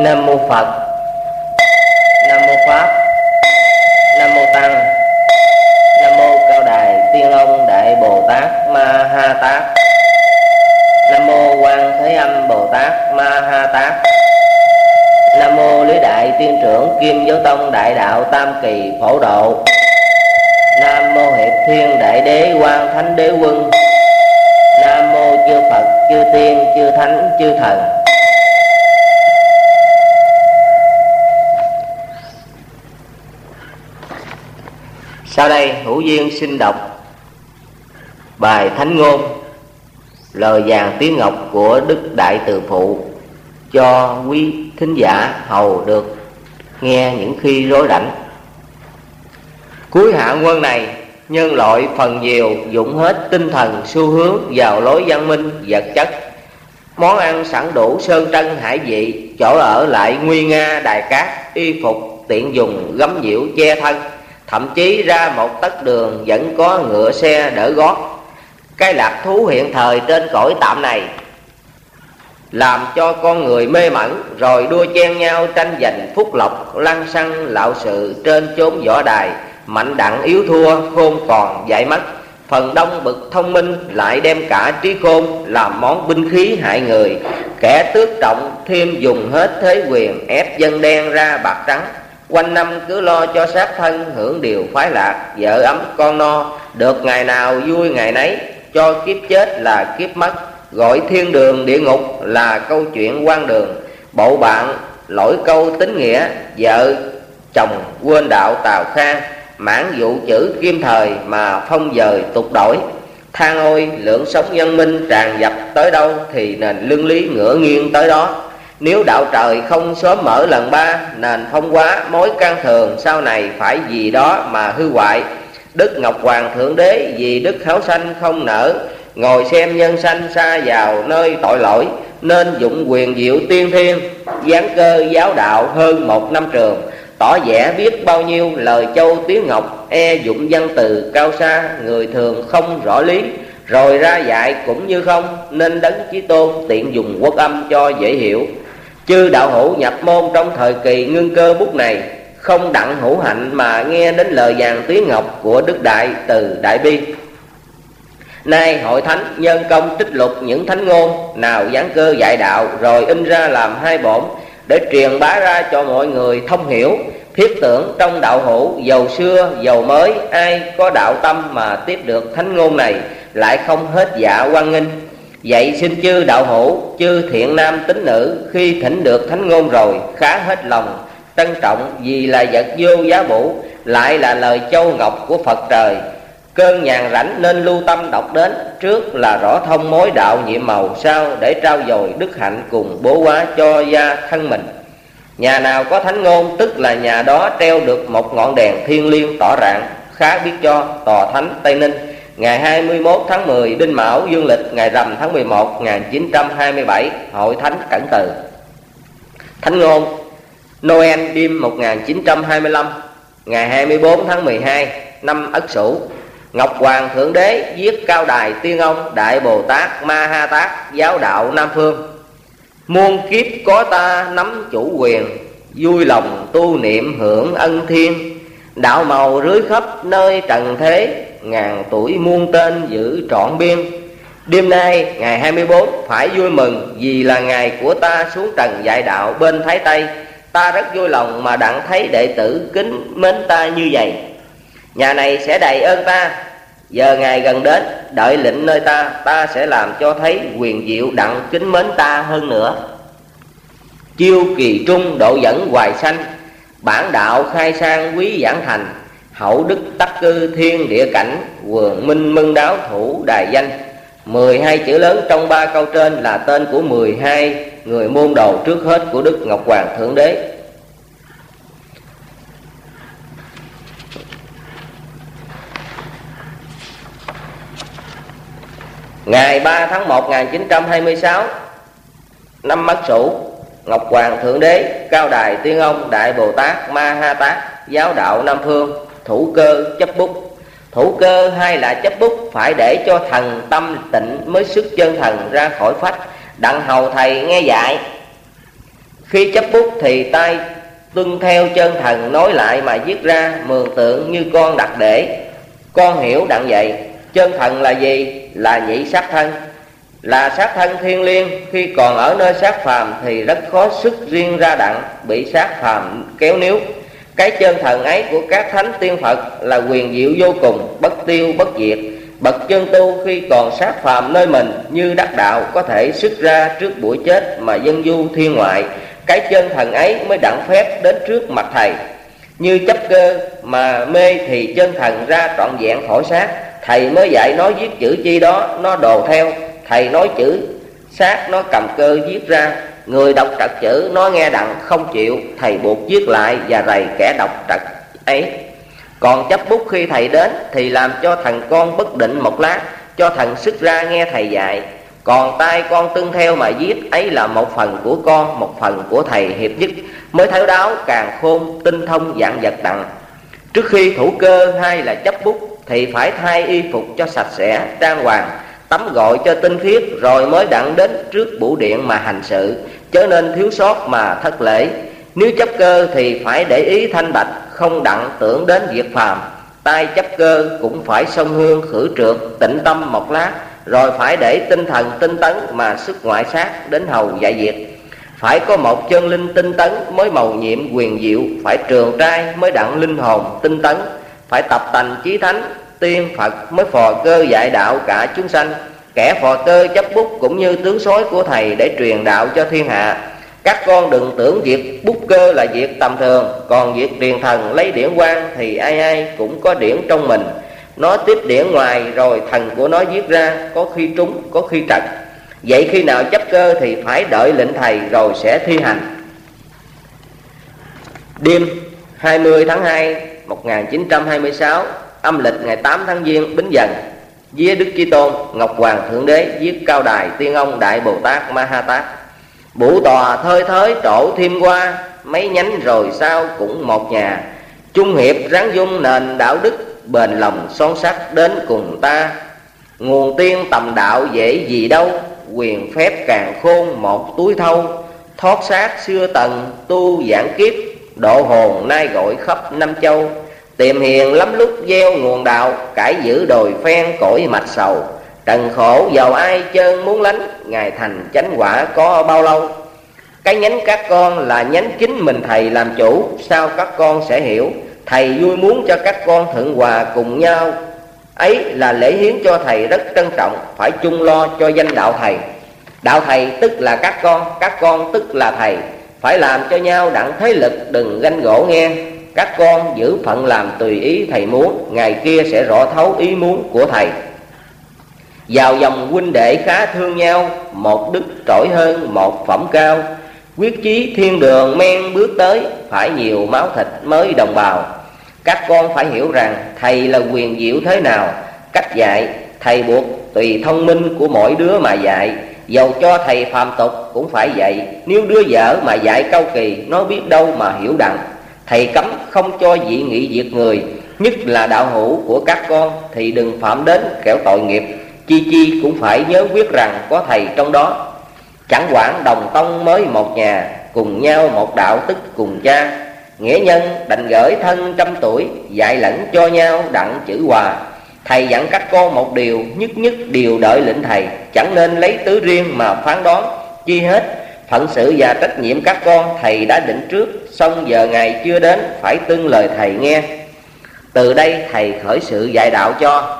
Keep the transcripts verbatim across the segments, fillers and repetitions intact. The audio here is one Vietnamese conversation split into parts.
Nam mô Phật, Nam mô Pháp, Nam mô Tăng, Nam mô Cao Đài Tiên Ông Đại Bồ Tát Ma Ha Tát, Nam mô Quan Thế Âm Bồ Tát Ma Ha Tát, Nam mô Lý Đại Tiên Trưởng Kim Giáo Tông Đại Đạo Tam Kỳ Phổ Độ, Nam mô Hiệp Thiên Đại Đế Quan Thánh Đế Quân, Nam mô chư Phật chư Tiên chư Thánh chư Thần. Sau đây Hữu Duyên xin đọc bài Thánh Ngôn, lời vàng tiếng ngọc của Đức Đại Từ Phụ cho quý thính giả hầu được nghe những khi rối rảnh. Cuối hạ quân này, nhân loại phần nhiều dụng hết tinh thần xu hướng vào lối văn minh vật chất. Món ăn sẵn đủ sơn trân hải vị, chỗ ở lại nguy nga đài cát, y phục tiện dùng gấm nhiễu che thân. Thậm chí ra một tấc đường vẫn có ngựa xe đỡ gót. Cái lạc thú hiện thời trên cõi tạm này làm cho con người mê mẩn, rồi đua chen nhau tranh giành phúc lộc, lăng xăng lạo sự trên chốn võ đài. Mạnh đặng yếu thua, khôn còn dại mất. Phần đông bậc thông minh lại đem cả trí khôn làm món binh khí hại người. Kẻ tước trọng thêm dùng hết thế quyền, ép dân đen ra bạc trắng. Quanh năm cứ lo cho sát thân, hưởng điều khoái lạc, vợ ấm con no. Được ngày nào vui ngày nấy, cho kiếp chết là kiếp mất. Gọi thiên đường địa ngục là câu chuyện quan đường. Bộ bạn lỗi câu tính nghĩa, vợ chồng quên đạo tào khang. Mãn vụ chữ kim thời mà phong dời tục đổi. Than ôi lượng sống văn minh tràn dập tới đâu, thì nền lương lý ngửa nghiêng tới đó. Nếu đạo trời không sớm mở lần ba, nền phong hóa mối can thường sau này phải vì đó mà hư hoại. Đức Ngọc Hoàng Thượng Đế vì đức háo sanh không nỡ, ngồi xem nhân sanh xa vào nơi tội lỗi. Nên dụng quyền diệu tiên thiên, giáng cơ giáo đạo hơn một năm trường. Tỏ vẻ biết bao nhiêu lời châu tiếng ngọc, e dụng văn từ cao xa. Người thường không rõ lý, rồi ra dạy cũng như không. Nên Đấng Chí Tôn tiện dùng quốc âm cho dễ hiểu. Chư đạo hữu nhập môn trong thời kỳ ngưng cơ bút này, không đặng hữu hạnh mà nghe đến lời vàng tiếng ngọc của Đức Đại Từ Đại Bi. Nay hội thánh nhân công trích lục những thánh ngôn nào giảng cơ dạy đạo, rồi in ra làm hai bổn, để truyền bá ra cho mọi người thông hiểu. Thiết tưởng trong đạo hữu giàu xưa giàu mới, ai có đạo tâm mà tiếp được thánh ngôn này, lại không hết dạ hoan nghênh. Vậy xin chư đạo hữu, chư thiện nam tín nữ, khi thỉnh được thánh ngôn rồi, khá hết lòng trân trọng, vì là vật vô giá bủ, lại là lời châu ngọc của Phật trời. Cơn nhàn rảnh nên lưu tâm đọc đến, trước là rõ thông mối đạo nhiệm màu, sau để trao dồi đức hạnh cùng bố hóa cho gia thân mình. Nhà nào có thánh ngôn, tức là nhà đó treo được một ngọn đèn thiên liêng tỏ rạng. Khá biết cho Tòa Thánh Tây Ninh, ngày hai mươi mốt tháng mười Đinh Mão dương lịch, ngày rằm tháng mười một một nghìn chín trăm hai mươi bảy, Hội Thánh Cẩn Từ. Thánh ngôn Noel đêm một nghìn chín trăm hai mươi lăm, ngày hai mươi bốn tháng mười hai năm Ất Sửu. Ngọc Hoàng Thượng Đế viết Cao Đài Tiên Ông Đại Bồ Tát Ma Ha Tát, giáo đạo Nam Phương. Muôn kiếp có ta nắm chủ quyền, vui lòng tu niệm hưởng ân thiên. Đạo màu rưới khắp nơi trần thế, ngàn tuổi muôn tên giữ trọn biên. Đêm nay ngày hai mươi bốn phải vui mừng, vì là ngày của ta xuống trần dạy đạo bên Thái Tây. Ta rất vui lòng mà đặng thấy đệ tử kính mến ta như vậy. Nhà này sẽ đầy ơn ta. Giờ ngày gần đến, đợi lệnh nơi ta, ta sẽ làm cho thấy quyền diệu đặng kính mến ta hơn nữa. Chiêu kỳ trung độ dẫn hoài sanh, bản đạo khai sang quý giảng thành. Hậu đức tắc cư thiên địa cảnh, vườn minh mân đáo thủ đài danh. Mười hai chữ lớn trong ba câu trên là tên của mười hai người môn đồ trước hết của Đức Ngọc Hoàng Thượng Đế. Ngày ba tháng một năm một nghìn chín trăm hai mươi sáu năm Ất Sửu, Ngọc Hoàng Thượng Đế Cao Đài Tiên Ông Đại Bồ Tát Ma Ha Tát, giáo đạo Nam Phương, thủ cơ chấp bút. Thủ cơ hay là chấp bút phải để cho thần tâm tịnh mới sức chân thần ra khỏi phách, đặng hầu thầy nghe dạy. Khi chấp bút thì tay tuân theo chân thần nói lại mà viết ra, mường tượng như con đặt để. Con hiểu đặng vậy. Chân thần là gì? Là nhị sát thân, là sát thân thiên liêng. Khi còn ở nơi sát phàm thì rất khó sức riêng ra đặng, bị sát phàm kéo níu. Cái chân thần ấy của các thánh tiên Phật là quyền diệu vô cùng, bất tiêu bất diệt. Bậc chân tu khi còn sát phàm nơi mình như đắc đạo, có thể xuất ra trước buổi chết mà dân du thiên ngoại. Cái chân thần ấy mới đặng phép đến trước mặt thầy. Như chấp cơ mà mê thì chân thần ra trọn vẹn khỏi xác. Thầy mới dạy nó viết chữ chi đó, nó đồ theo. Thầy nói chữ xác, nó cầm cơ viết ra. Người đọc trật chữ nó nghe đặng không chịu, thầy buộc viết lại và rầy kẻ đọc trật ấy. Còn chấp bút khi thầy đến thì làm cho thằng con bất định một lát, cho thằng xuất ra nghe thầy dạy. Còn tay con tuân theo mà viết, ấy là một phần của con, một phần của thầy hiệp nhất. Mới thấu đáo càng khôn, tinh thông dạng vật đặng. Trước khi thủ cơ hay là chấp bút thì phải thay y phục cho sạch sẽ, trang hoàng, tắm gội cho tinh khiết, rồi mới đặng đến trước bủ điện mà hành sự, chớ nên thiếu sót mà thất lễ. Nếu chấp cơ thì phải để ý thanh bạch, không đặng tưởng đến việc phàm. tay chấp cơ cũng phải xông hương khử trượt, tĩnh tâm một lát, rồi phải để tinh thần tinh tấn mà xuất ngoại sát đến hầu dạy việc. Phải có một chân linh tinh tấn mới mầu nhiệm quyền diệu, phải trường trai mới đặng linh hồn tinh tấn, phải tập tành chí thánh tiên Phật mới phò cơ dạy đạo cả chúng sanh. Kẻ phò cơ chấp bút cũng như tướng soái của thầy để truyền đạo cho thiên hạ. Các con đừng tưởng việc bút cơ là việc tầm thường, còn việc truyền thần lấy điển quang thì ai ai cũng có điển trong mình. Nó tiếp điển ngoài rồi thần của nó viết ra, có khi trúng có khi trật. Vậy khi nào chấp cơ thì phải đợi lệnh thầy rồi sẽ thi hành. Đêm hai mươi tháng hai một nghìn chín trăm hai mươi sáu, âm lịch ngày tám tháng Giêng Bính Dần, vía Đức Chí Tôn Ngọc Hoàng Thượng Đế viết Cao Đài Tiên Ông Đại Bồ Tát Ma Ha Tát. Bụ tòa thơi thới trổ thêm qua, mấy nhánh rồi sao cũng một nhà. Chung hiệp ráng dung nền đạo đức, bền lòng son sắt đến cùng ta. Nguồn tiên tầm đạo dễ gì đâu, quyền phép càng khôn một túi thâu. Thoát xác xưa tần tu giảng kiếp, độ hồn nay gọi khắp năm châu. Tìm hiền lắm lúc gieo nguồn đạo, cải giữ đồi phen cõi mạch sầu. Trần khổ giàu ai chân muốn lánh, ngày thành chánh quả có bao lâu. Cái nhánh các con là nhánh chính mình thầy làm chủ, sao các con sẽ hiểu. Thầy vui muốn cho các con thượng hòa cùng nhau, ấy là lễ hiến cho thầy rất trân trọng. Phải chung lo cho danh đạo thầy. Đạo thầy tức là các con, các con tức là thầy. Phải làm cho nhau đặng thế lực, đừng ganh gỗ nghe. Các con giữ phận làm tùy ý thầy muốn, ngày kia sẽ rõ thấu ý muốn của thầy. Vào dòng huynh đệ khá thương nhau, một đức trỗi hơn một phẩm cao. Quyết chí thiên đường men bước tới, phải nhiều máu thịt mới đồng bào. Các con phải hiểu rằng thầy là quyền diệu thế nào. Cách dạy thầy buộc tùy thông minh của mỗi đứa mà dạy. Dầu cho thầy phàm tục cũng phải dạy. Nếu đứa vợ mà dạy cao kỳ, nó biết đâu mà hiểu đặng. Thầy cấm không cho dị nghị diệt người, nhất là đạo hữu của các con thì đừng phạm đến kẻo tội nghiệp. Chi chi cũng phải nhớ quyết rằng có thầy trong đó. Chẳng quản đồng tông mới một nhà, cùng nhau một đạo tức cùng cha. Nghĩa nhân đành gửi thân trăm tuổi, dạy lẫn cho nhau đặng chữ hòa. Thầy dặn các con một điều, nhất nhất điều đợi lệnh thầy. Chẳng nên lấy tứ riêng mà phán đoán chi hết. Phận sự và trách nhiệm các con thầy đã định trước, xong giờ ngày chưa đến phải tuân lời thầy nghe. Từ đây thầy khởi sự dạy đạo cho.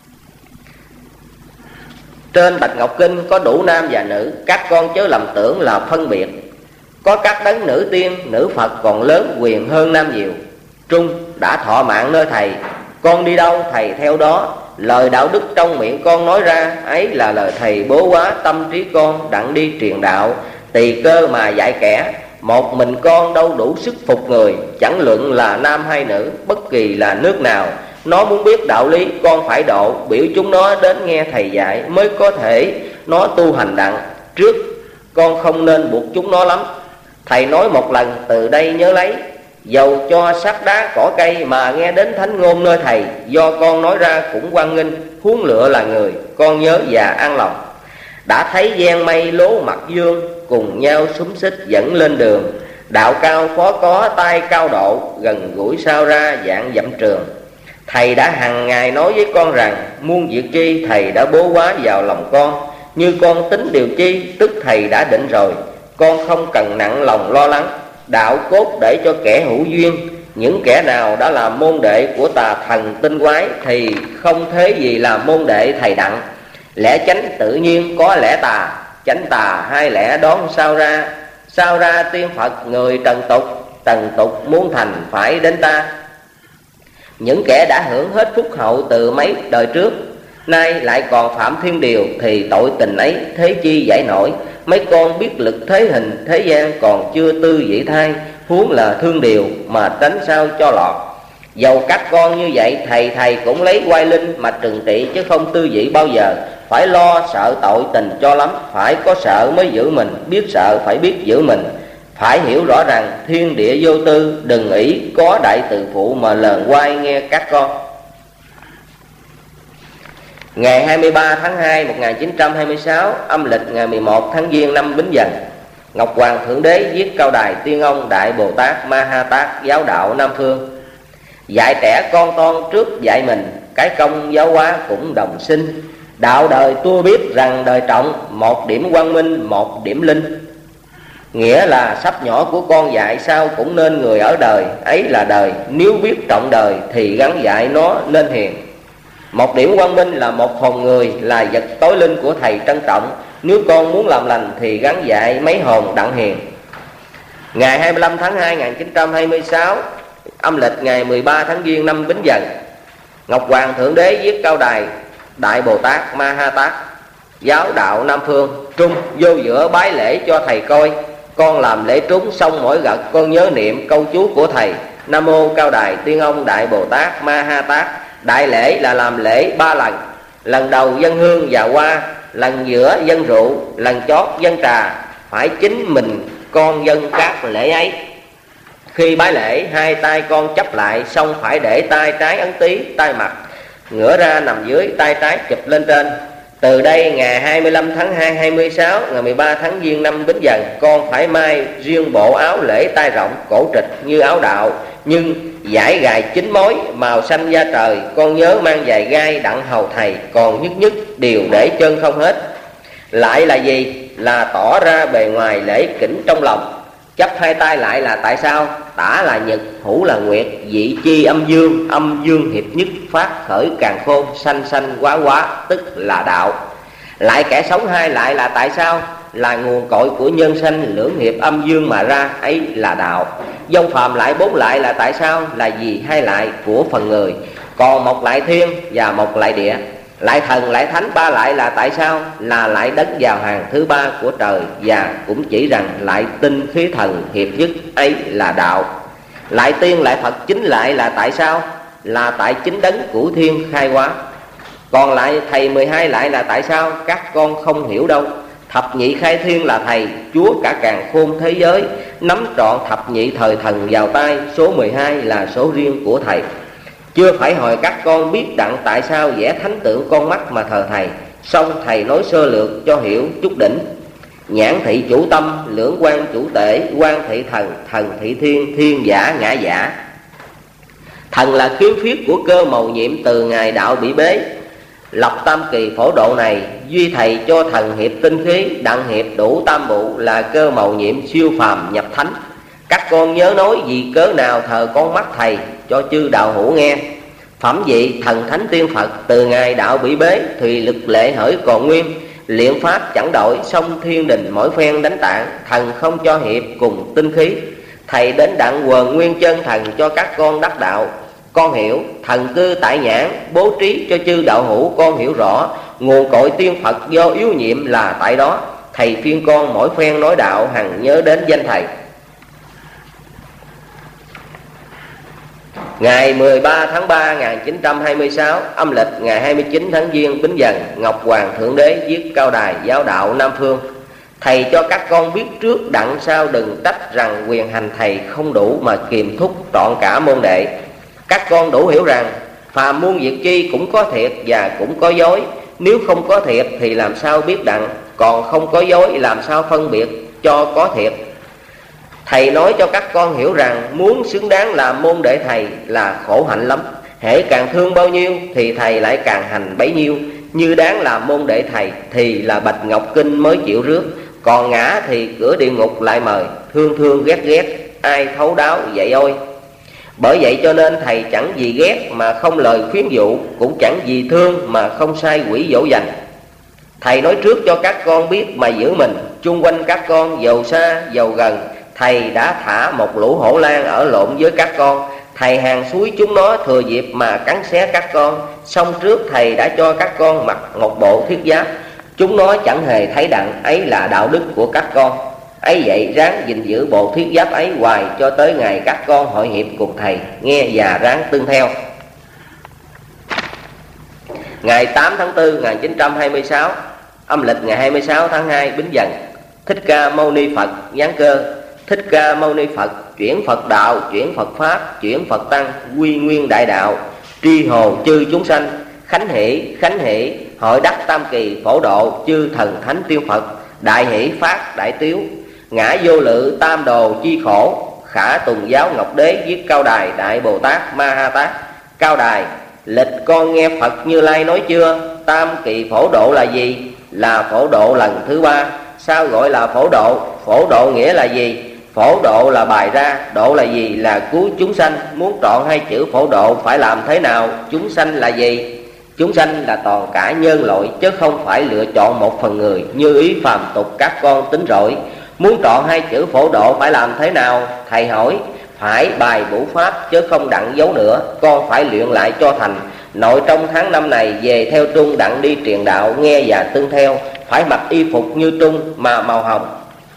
Trên Bạch Ngọc Kinh có đủ nam và nữ, các con chớ lầm tưởng là phân biệt. Có các đấng nữ tiên, nữ Phật còn lớn quyền hơn nam nhiều. Trung đã thọ mạng nơi thầy, con đi đâu thầy theo đó. Lời đạo đức trong miệng con nói ra, ấy là lời thầy bố quá tâm trí con đặng đi truyền đạo. Tùy cơ mà dạy kẻ, một mình con đâu đủ sức phục người. Chẳng luận là nam hay nữ, bất kỳ là nước nào. Nó muốn biết đạo lý con phải độ, biểu chúng nó đến nghe thầy dạy mới có thể nó tu hành đặng. Trước con không nên buộc chúng nó lắm. Thầy nói một lần từ đây nhớ lấy. Dầu cho sắt đá cỏ cây mà nghe đến thánh ngôn nơi thầy, do con nói ra cũng hoan nghênh. Huống lựa là người, con nhớ và an lòng. Đã thấy gian mây lố mặt dương, cùng nhau xúm xích dẫn lên đường. Đạo cao phó có tay cao độ, gần gũi sao ra dạng dặm trường. Thầy đã hằng ngày nói với con rằng, muôn việc chi thầy đã bố quá vào lòng con. Như con tính điều chi, tức thầy đã định rồi. Con không cần nặng lòng lo lắng. Đạo cốt để cho kẻ hữu duyên. Những kẻ nào đã làm môn đệ của tà thần tinh quái thì không thế gì làm môn đệ thầy Đặng. Lẽ chánh tự nhiên có lẽ tà, chánh tà hai lẽ đón sao ra. Sao ra tiên Phật người trần tục, trần tục muốn thành phải đến ta. Những kẻ đã hưởng hết phúc hậu từ mấy đời trước, nay lại còn phạm thiên điều thì tội tình ấy thế chi giải nổi. Mấy con biết lực thế hình thế gian còn chưa tư vị thai, huống là thương điều mà tránh sao cho lọt. Dầu các con như vậy thầy thầy cũng lấy oai linh mà trừng trị, chứ không tư vị bao giờ. Phải lo sợ tội tình cho lắm, phải có sợ mới giữ mình, biết sợ phải biết giữ mình. Phải hiểu rõ rằng thiên địa vô tư, đừng ý có đại từ phụ mà lờn oai nghe các con. Ngày hai mươi ba tháng hai một nghìn chín trăm hai mươi sáu, âm lịch ngày mười một tháng Giêng năm Bính Dần, Ngọc Hoàng Thượng Đế viết cao đài Tiên Ông Đại Bồ Tát Ma Ha Tát giáo đạo Nam Phương. Dạy trẻ con ton trước dạy mình, cái công giáo hóa cũng đồng sinh. Đạo đời tôi biết rằng đời trọng, một điểm quang minh một điểm linh. Nghĩa là sắp nhỏ của con dạy sao cũng nên người ở đời, ấy là đời. Nếu biết trọng đời thì gắn dạy nó nên hiền. Một điểm quang minh là một hồn người, là vật tối linh của thầy trân trọng. Nếu con muốn làm lành thì gắn dạy mấy hồn đặng hiền. Ngày hai mươi lăm tháng hai năm một nghìn chín trăm hai mươi sáu, âm lịch ngày mười ba tháng Giêng năm Bính Dần, Ngọc Hoàng Thượng Đế viết cao đài Đại Bồ Tát Ma Ha Tát giáo đạo Nam Phương. Trung vô giữa bái lễ cho thầy coi. Con làm lễ trúng xong mỗi gật con nhớ niệm câu chú của thầy: Nam mô cao đài Tiên Ông Đại Bồ Tát Ma Ha Tát. Đại lễ là làm lễ ba lần. Lần đầu dân hương và hoa, lần giữa dân rượu, lần chót dân trà. Phải chính mình con dân các lễ ấy. Khi bái lễ, hai tay con chắp lại, xong phải để tay trái ấn tí, tay mặt ngửa ra nằm dưới, tay trái chụp lên trên. Từ đây ngày hai mươi lăm tháng hai hai mươi sáu, ngày mười ba tháng Giêng năm Bính Dần, con phải may riêng bộ áo lễ tay rộng cổ trịch như áo đạo, nhưng dải gài chín mối màu xanh da trời. Con nhớ mang giày gai đặng hầu thầy, còn nhất nhất đều để chân không hết. Lại là gì? Là tỏ ra bề ngoài lễ kính trong lòng. Chắp hai tay lại là tại sao? Tả là nhật, hữu là nguyệt, vị chi âm dương, âm dương hiệp nhất, phát khởi càn khôn, sanh sanh quá quá, tức là đạo. Lại kẻ sống hai lại là tại sao? Là nguồn cội của nhân sanh lưỡng hiệp âm dương mà ra, ấy là đạo. Vong phàm lại bốn lại là tại sao? Là gì? Hai lại của phần người, còn một lại thiên và một lại địa. Lại thần lại thánh ba lại là tại sao? Là lại đánh vào hàng thứ ba của trời, và cũng chỉ rằng lại tinh khí thần hiệp nhất, ấy là đạo. Lại tiên lại Phật chính lại là tại sao? Là tại chính đấng của thiên khai hóa. Còn lại thầy mười hai lại là tại sao? Các con không hiểu đâu. Thập nhị khai thiên là thầy, chúa cả càn khôn thế giới, nắm trọn thập nhị thời thần vào tay. Số mười hai là số riêng của thầy. Chưa phải hỏi các con biết đặng tại sao vẽ thánh tượng con mắt mà thờ thầy. Xong thầy nói sơ lược cho hiểu chút đỉnh. Nhãn thị chủ tâm, lưỡng quan chủ tể, quan thị thần, thần thị thiên, thiên giả ngã giả. Thần là khiếu phiết của cơ mầu nhiệm từ ngày đạo bị bế. Lập tam kỳ phổ độ này, duy thầy cho thần hiệp tinh khí, đặng hiệp đủ tam bụ là cơ mầu nhiệm siêu phàm nhập thánh. Các con nhớ nói vì cớ nào thờ con mắt thầy cho chư đạo hữu nghe. Phẩm vị thần thánh tiên Phật từ ngày đạo bị bế, thì lực lệ hỡi còn nguyên. Luyện pháp chẳng đổi, song thiên đình mỗi phen đánh tạng. Thần không cho hiệp cùng tinh khí. Thầy đến đặng quần nguyên chân thần cho các con đắc đạo. Con hiểu thần cư tại nhãn, bố trí cho chư đạo hữu con hiểu rõ. Nguồn cội tiên Phật do yếu nhiệm là tại đó. Thầy phiên con mỗi phen nói đạo, hằng nhớ đến danh thầy. Ngày mười ba tháng ba năm một nghìn chín trăm hai mươi sáu, âm lịch ngày hai mươi chín tháng Giêng Bính Dần, Ngọc Hoàng Thượng Đế viết cao đài giáo đạo Nam Phương. Thầy cho các con biết trước đặng sao đừng trách rằng quyền hành thầy không đủ mà kiềm thúc trọn cả môn đệ. Các con đủ hiểu rằng phàm muôn việc chi cũng có thiệt và cũng có dối. Nếu không có thiệt thì làm sao biết đặng, còn không có dối làm sao phân biệt. cho có thiệt. Thầy nói cho các con hiểu rằng muốn xứng đáng làm môn đệ thầy là khổ hạnh lắm. Hễ càng thương bao nhiêu thì thầy lại càng hành bấy nhiêu. Như đáng làm môn đệ thầy thì là Bạch Ngọc Kinh mới chịu rước, còn ngã thì cửa địa ngục lại mời. Thương thương ghét ghét ai thấu đáo vậy ôi. Bởi vậy cho nên thầy chẳng vì ghét mà không lời khuyến dụ, cũng chẳng vì thương mà không sai quỷ dỗ dành. Thầy nói trước cho các con biết mà giữ mình. Chung quanh các con dầu xa dầu gần, thầy đã thả một lũ hổ lang ở lộn với các con. Thầy hàng suối chúng nó thừa dịp mà cắn xé các con. Xong trước thầy đã cho các con mặc một bộ thiết giáp. Chúng nó chẳng hề thấy đặng ấy là đạo đức của các con. Ấy vậy ráng gìn giữ bộ thiết giáp ấy hoài cho tới ngày các con hội hiệp cùng thầy, nghe và ráng tương theo. Ngày tám tháng tư năm một nghìn chín trăm hai mươi sáu, âm lịch ngày hai mươi sáu tháng hai Bính Dần, Thích Ca Mâu Ni Phật giáng cơ. Thích Ca Mâu Ni Phật chuyển Phật đạo, chuyển Phật pháp, chuyển Phật tăng, quy nguyên đại đạo, tri hồ chư chúng sanh. Khánh hỷ, khánh hỷ, hội đắc tam kỳ phổ độ chư thần thánh tiên Phật. Đại hỷ phát đại tiếu, ngã vô lự tam đồ chi khổ. Khả Tùng giáo Ngọc Đế viết Cao Đài Đại Bồ Tát Ma Ha Tát. Cao Đài, lịch con nghe Phật Như Lai nói chưa? Tam kỳ phổ độ là gì? Là phổ độ lần thứ ba. Sao gọi là phổ độ? Phổ độ nghĩa là gì? Phổ độ là bài ra, độ là gì? Là cứu chúng sanh. Muốn trọn hai chữ phổ độ phải làm thế nào? Chúng sanh là gì? Chúng sanh là toàn cả nhân loại, chứ không phải lựa chọn một phần người như ý phàm tục các con tính rỗi. Muốn trọn hai chữ phổ độ phải làm thế nào? Thầy hỏi. Phải bài bổ pháp chứ không đặng giấu nữa. Con phải luyện lại cho thành. Nội trong tháng năm này về theo Trung đặng đi truyền đạo, nghe và tương theo. Phải mặc y phục như Trung mà màu hồng.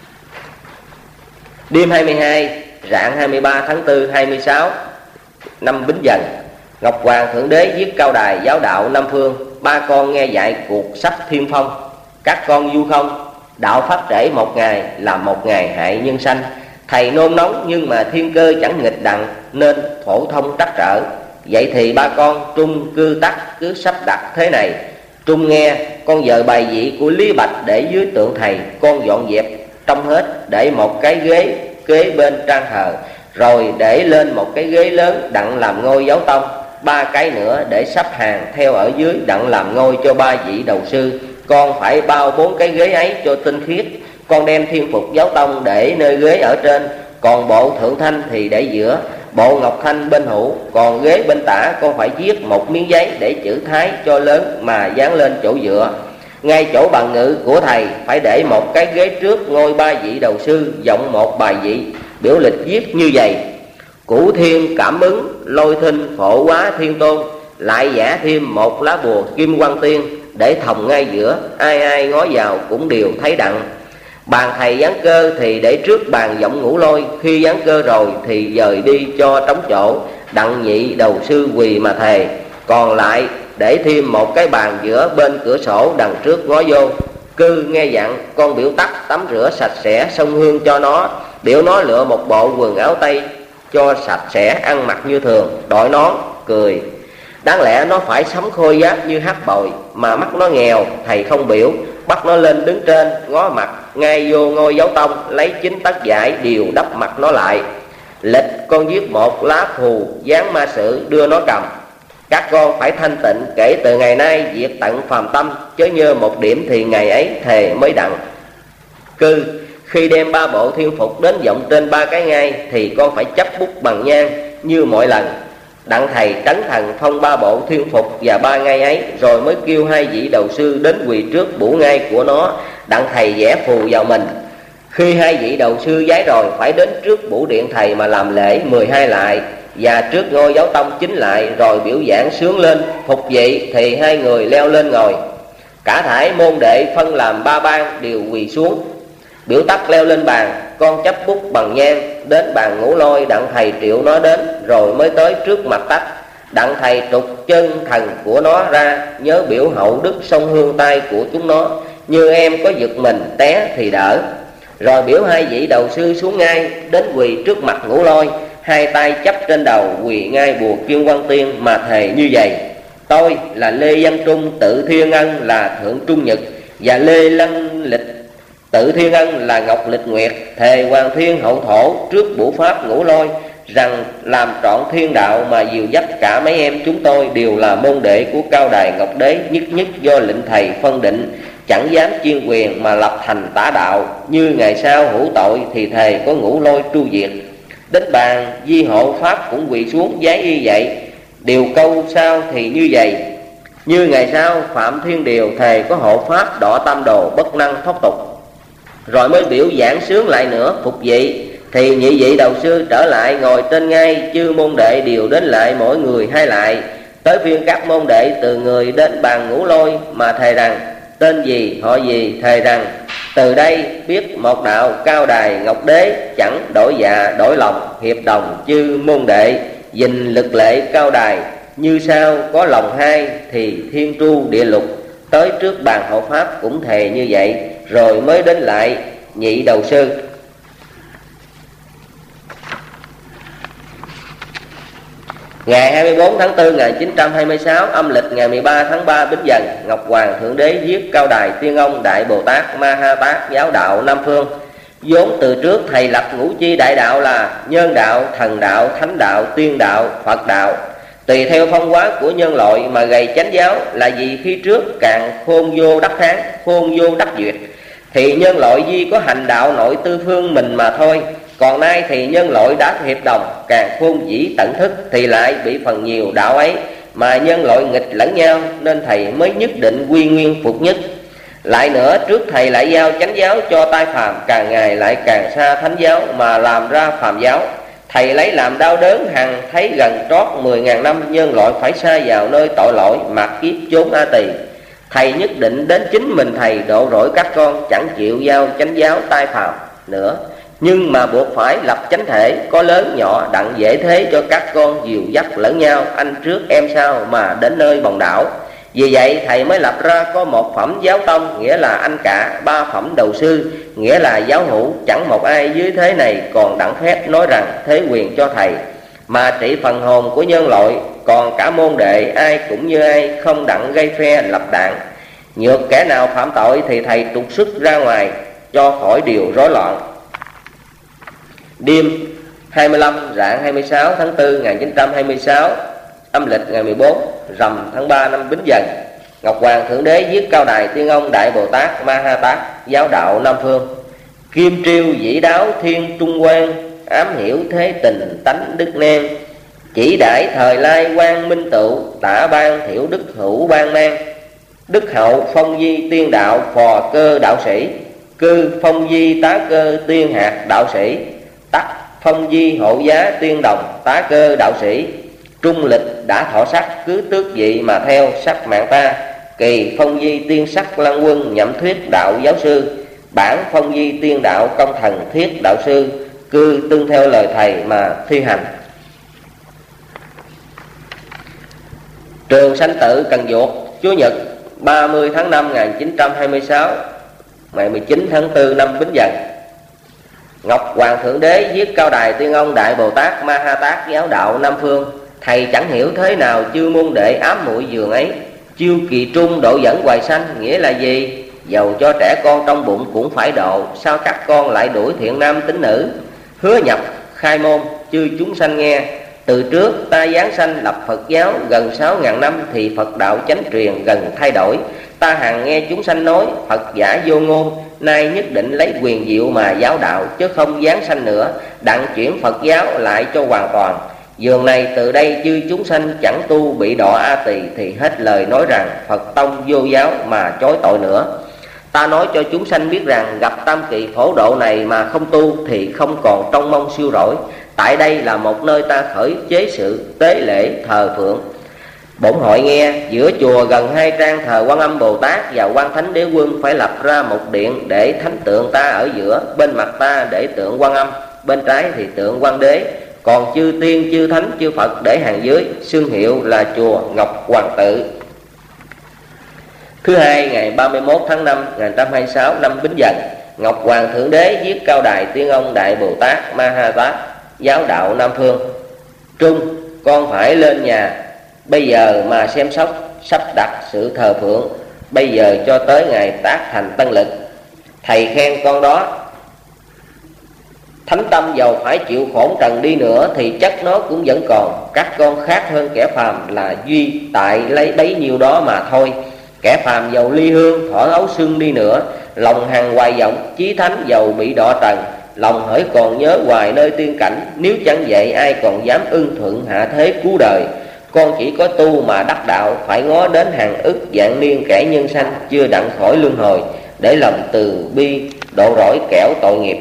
Đêm hai mươi hai, rạng hai mươi ba tháng tư hai mươi sáu năm Bính Dần, Ngọc Hoàng Thượng Đế viết Cao Đài giáo đạo Nam Phương. Ba con nghe dạy cuộc sách Thiên Phong. Các con du không? Đạo pháp trễ một ngày là một ngày hại nhân sanh. Thầy nôn nóng nhưng mà thiên cơ chẳng nghịch đặng, nên phổ thông trắc trở. Vậy thì ba con Trung cư tắc cứ sắp đặt thế này. Trung nghe, con dời bài vị của Lý Bạch để dưới tượng thầy. Con dọn dẹp trong hết, để một cái ghế kế bên trang thờ, rồi để lên một cái ghế lớn đặng làm ngôi giáo tông. Ba cái nữa để sắp hàng theo ở dưới đặng làm ngôi cho ba vị đầu sư. Con phải bao bốn cái ghế ấy cho tinh khiết. Con đem thiên phục giáo tông để nơi ghế ở trên, còn bộ thượng thanh thì để giữa, bộ ngọc thanh bên hữu, còn ghế bên tả con phải viết một miếng giấy để chữ Thái cho lớn mà dán lên chỗ dựa. Ngay chỗ bàn ngự của thầy phải để một cái ghế trước ngôi ba vị đầu sư, dòng một bài vị, biểu lịch viết như vậy: Cửu thiên cảm ứng, lôi thinh phổ hóa thiên tôn. Lại vẽ thêm một lá bùa kim quang tiên để thòng ngay giữa, ai ai ngó vào cũng đều thấy đặng. Bàn thầy giáng cơ thì để trước bàn giọng ngũ lôi. Khi giáng cơ rồi thì dời đi cho trống chỗ, đặng nhị đầu sư quỳ mà thề. Còn lại để thêm một cái bàn giữa bên cửa sổ đằng trước ngó vô. Cư nghe dặn con biểu tắt tắm rửa sạch sẽ xông hương cho nó. Biểu nó lựa một bộ quần áo tây cho sạch sẽ, ăn mặc như thường, đội nón, cười. Đáng lẽ nó phải sắm khôi giáp như hắc bội, mà mắt nó nghèo, thầy không biểu. Bắt nó lên đứng trên, ngó mặt ngay vô ngôi giáo tông, lấy chính tấc vải đều đắp mặt nó lại. Lịch con viết một lá phù dán ma sử đưa nó cầm. Các con phải thanh tịnh kể từ ngày nay, diệt tận phàm tâm, chớ nhơ một điểm thì ngày ấy thề mới đặng. Cư khi đem ba bộ thiên phục đến vọng trên ba cái ngai thì con phải chấp bút bằng nhang như mọi lần. Đặng thầy trấn thần phong ba bộ thiên phục và ba ngai ấy, rồi mới kêu hai vị đầu sư đến quỳ trước bủ ngai của nó. Đặng thầy vẽ phù vào mình. Khi hai vị đầu sư giái rồi phải đến trước bủ điện thầy mà làm lễ mười hai lại, và trước ngôi giáo tông chính lại, rồi biểu giảng sướng lên phục vị thì hai người leo lên ngồi. Cả thải môn đệ phân làm ba ban đều quỳ xuống. Biểu tắc leo lên bàn, con chấp bút bằng nhang đến bàn ngũ lôi, đặng thầy triệu nó đến, rồi mới tới trước mặt tắc. Đặng thầy trục chân thần của nó ra, nhớ biểu hậu đức sông hương tay của chúng nó, như em có giật mình té thì đỡ. Rồi biểu hai vị đầu sư xuống ngay, đến quỳ trước mặt ngũ lôi, hai tay chấp trên đầu quỳ ngay bùa kim quang tiên mà thề như vậy: Tôi là Lê Văn Trung tự Thiên Ân là Thượng Trung Nhật, và Lê Lân Lịch Tự Thiên Ân là Ngọc Lịch Nguyệt, thề Hoàng Thiên Hậu Thổ trước Bửu Pháp Ngũ Lôi rằng làm trọn thiên đạo mà dìu dắt cả mấy em chúng tôi đều là môn đệ của Cao Đài Ngọc Đế, nhất nhất do lệnh thầy phân định, chẳng dám chuyên quyền mà lập thành tả đạo. Như ngày sau hữu tội thì thề có Ngũ Lôi tru diệt. Đến bàn Di Hộ Pháp cũng quỳ xuống giái y vậy. Điều câu sau thì như vậy: như ngày sau Phạm Thiên Điều thề có hộ Pháp đọ tam đồ bất năng thoát tục. Rồi mới biểu giảng sướng lại nữa phục vị. Thì nhị vị đầu sư trở lại ngồi tên ngay, chư môn đệ đều đến lại mỗi người hai lại. Tới phiên các môn đệ từ người đến bàn Ngũ Lôi mà thề rằng tên gì họ gì, thề rằng từ đây biết một đạo Cao Đài Ngọc Đế, chẳng đổi dạ đổi lòng, hiệp đồng chư môn đệ dình lực lệ Cao Đài. Như sau có lòng hai thì thiên tru địa lục. Tới trước bàn hộ Pháp cũng thề như vậy. Rồi mới đến lại nhị đầu sư. Ngày hai mươi bốn tháng tư năm một nghìn chín trăm hai mươi sáu, âm lịch ngày mười ba tháng ba Bính Dần, Ngọc Hoàng Thượng Đế giết Cao Đài Tiên Ông Đại Bồ Tát Ma Ha Tát giáo đạo Nam Phương. Vốn từ trước thầy lập ngũ chi đại đạo là nhân đạo, thần đạo, thánh đạo, tiên đạo, Phật đạo. Tùy theo phong hóa của nhân loại mà gầy chánh giáo là vì khi trước càng khôn vô đắc kháng, khôn vô đắc duyệt, thì nhân loại duy có hành đạo nội tư phương mình mà thôi. Còn nay thì nhân loại đã hiệp đồng, càng khôn dĩ tận thức thì lại bị phần nhiều đạo ấy mà nhân loại nghịch lẫn nhau, nên thầy mới nhất định quy nguyên phục nhất. Lại nữa, trước thầy lại giao chánh giáo cho tai phàm, càng ngày lại càng xa thánh giáo mà làm ra phàm giáo. Thầy lấy làm đau đớn hằng thấy gần trót mười ngàn năm nhân loại phải sa vào nơi tội lỗi mạt kiếp chốn A Tỳ. Thầy nhất định đến chính mình thầy độ rỗi các con, chẳng chịu giao chánh giáo tai phàm nữa, nhưng mà buộc phải lập chánh thể, có lớn nhỏ đặng dễ thế cho các con dìu dắt lẫn nhau, anh trước em sau mà đến nơi bồng đảo. Vì vậy thầy mới lập ra có một phẩm giáo tông, nghĩa là anh cả, ba phẩm đầu sư, nghĩa là giáo hữu. Chẳng một ai dưới thế này còn đặng phép nói rằng thế quyền cho thầy, mà trị phần hồn của nhân loại. Còn cả môn đệ ai cũng như ai, không đặng gây phe lập đảng. Nhược kẻ nào phạm tội thì thầy trục xuất ra ngoài, cho khỏi điều rối loạn. Đêm hai mươi lăm rạng hai mươi sáu tháng tư năm một nghìn chín trăm hai mươi sáu, âm lịch ngày mười bốn rằm tháng ba năm Bính Dần, Ngọc Hoàng Thượng Đế giết Cao Đài Tiên Ông Đại Bồ Tát Ma Ha Tát giáo đạo Nam Phương. Kim triêu dĩ đáo thiên trung quan, ám hiểu thế tình tánh đức nan. Chỉ đãi thời lai quang minh tựu, tả ban thiểu đức hữu ban mang. Đức hậu phong di tiên đạo phò cơ đạo sĩ, cư phong di tá cơ tiên hạt đạo sĩ. Tắc phong di hộ giá tiên đồng tá cơ đạo sĩ. Trung lịch đã thọ sắc, cứ tước vị mà theo sắc mạng ta. Kỳ phong di tiên sắc lăng quân, nhậm thuyết đạo giáo sư. Bản phong di tiên đạo công thần thiết đạo sư, cư tương theo lời thầy mà thi hành. Trường sanh tự Cần Duộc, Chúa Nhật ba mươi tháng năm năm một nghìn chín trăm hai mươi sáu, ngày mười chín tháng tư năm Bính Dần. Ngọc Hoàng Thượng Đế giết Cao Đài Tiên Ông Đại Bồ Tát Ma Ha Tát giáo đạo Nam Phương. Thầy chẳng hiểu thế nào chư môn đệ ám muội giường ấy. Chiêu kỳ trung độ dẫn hoài sanh nghĩa là gì? Dầu cho trẻ con trong bụng cũng phải độ, sao các con lại đuổi thiện nam tín nữ? Hứa nhập khai môn, chư chúng sanh nghe. Từ trước ta giáng sanh lập Phật giáo gần sáu ngàn năm, thì Phật đạo chánh truyền gần thay đổi. Ta hằng nghe chúng sanh nói Phật giả vô ngôn, nay nhất định lấy quyền diệu mà giáo đạo, chứ không giáng sanh nữa, đặng chuyển Phật giáo lại cho hoàn toàn. Dường này từ đây chư chúng sanh chẳng tu bị đọa A Tỳ, thì hết lời nói rằng Phật tông vô giáo mà chối tội nữa. Ta nói cho chúng sanh biết rằng gặp tam kỳ phổ độ này mà không tu thì không còn trông mong siêu rỗi. Tại đây là một nơi ta khởi chế sự tế lễ thờ phượng. Bổn hội nghe giữa chùa gần hai trang thờ Quan Âm Bồ Tát và Quan Thánh Đế Quân phải lập ra một điện để thánh tượng ta ở giữa, bên mặt ta để tượng Quan Âm, bên trái thì tượng Quan Đế, còn chư tiên chư thánh chư Phật để hàng dưới, xương hiệu là chùa Ngọc Hoàng Tự. Thứ hai ngày ba mươi mốt tháng năm năm một nghìn chín trăm hai mươi sáu năm Bính Dần, Ngọc Hoàng Thượng Đế giết Cao Đài Tiên Ông Đại Bồ Tát Ma Ha Tát giáo đạo Nam Phương. Trung, con phải lên nhà bây giờ mà xem sóc sắp đặt sự thờ phượng, bây giờ cho tới ngày tác thành tân lực. Thầy khen con đó. Thánh tâm dầu phải chịu khổ trần đi nữa thì chắc nó cũng vẫn còn. Các con khác hơn kẻ phàm là duy tại lấy bấy nhiêu đó mà thôi. Kẻ phàm dầu ly hương thỏ ấu sưng đi nữa, lòng hằng hoài vọng chí thánh dầu bị đọa trần, lòng hỡi còn nhớ hoài nơi tiên cảnh. Nếu chẳng vậy ai còn dám ưng thuận hạ thế cứu đời. Con chỉ có tu mà đắc đạo, phải ngó đến hàng ức vạn niên kẻ nhân sanh chưa đặng khỏi luân hồi, để lòng từ bi độ rỗi kẻo tội nghiệp.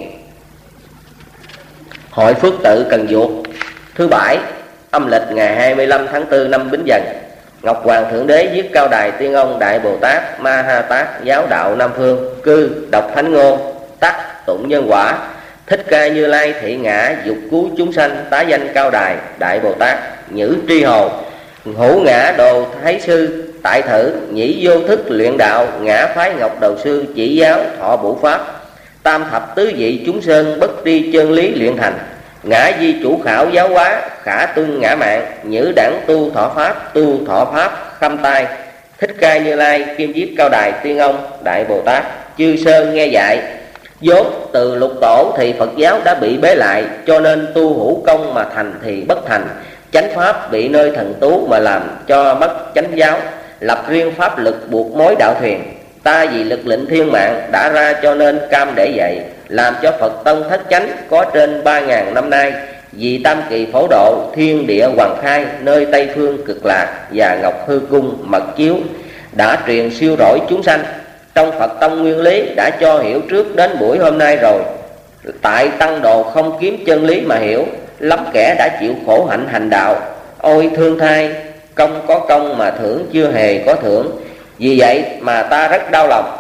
Hội Phước Tự Cần Duộc. Thứ bảy, âm lịch ngày hai mươi lăm tháng tư năm Bính Dần. Ngọc Hoàng Thượng Đế viết Cao Đài Tiên Ông Đại Bồ Tát Ma Ha Tát giáo đạo Nam Phương, cư đọc thánh ngôn, tắc tụng nhân quả. Thích Ca Như Lai thị ngã dục cứu chúng sanh, tá danh Cao Đài Đại Bồ Tát nhữ tri hồ. Hữu ngã đồ Thái Sư tại thử, nhĩ vô thức luyện đạo, ngã phái Ngọc Đầu Sư chỉ giáo thọ bổ pháp. Tam thập tứ vị chúng sơn bất tri chân lý luyện thành, ngã di chủ khảo giáo hóa, khả tuân ngã mạng, nhữ đẳng tu thọ pháp, tu thọ pháp khâm tai. Thích Ca Như Lai kim viết Cao Đài Tiên Ông Đại Bồ Tát chư sơn nghe dạy. Vốn từ lục tổ thì Phật giáo đã bị bế lại, cho nên tu hữu công mà thành thì bất thành. Chánh pháp bị nơi thần tú mà làm cho mất chánh giáo, lập riêng pháp lực buộc mối đạo thuyền. Ta vì lực lệnh thiên mạng đã ra cho nên cam để dạy, làm cho Phật tông thất chánh có trên ba ngàn năm nay. Vì tam kỳ phổ độ thiên địa hoàng khai, nơi Tây Phương Cực Lạc và Ngọc Hư Cung mật chiếu, đã truyền siêu rỗi chúng sanh. Trong Phật tông nguyên lý đã cho hiểu trước đến buổi hôm nay rồi. Tại tăng đồ không kiếm chân lý mà hiểu, lắm kẻ đã chịu khổ hạnh hành đạo. Ôi thương thai, công có công mà thưởng chưa hề có thưởng. Vì vậy mà ta rất đau lòng.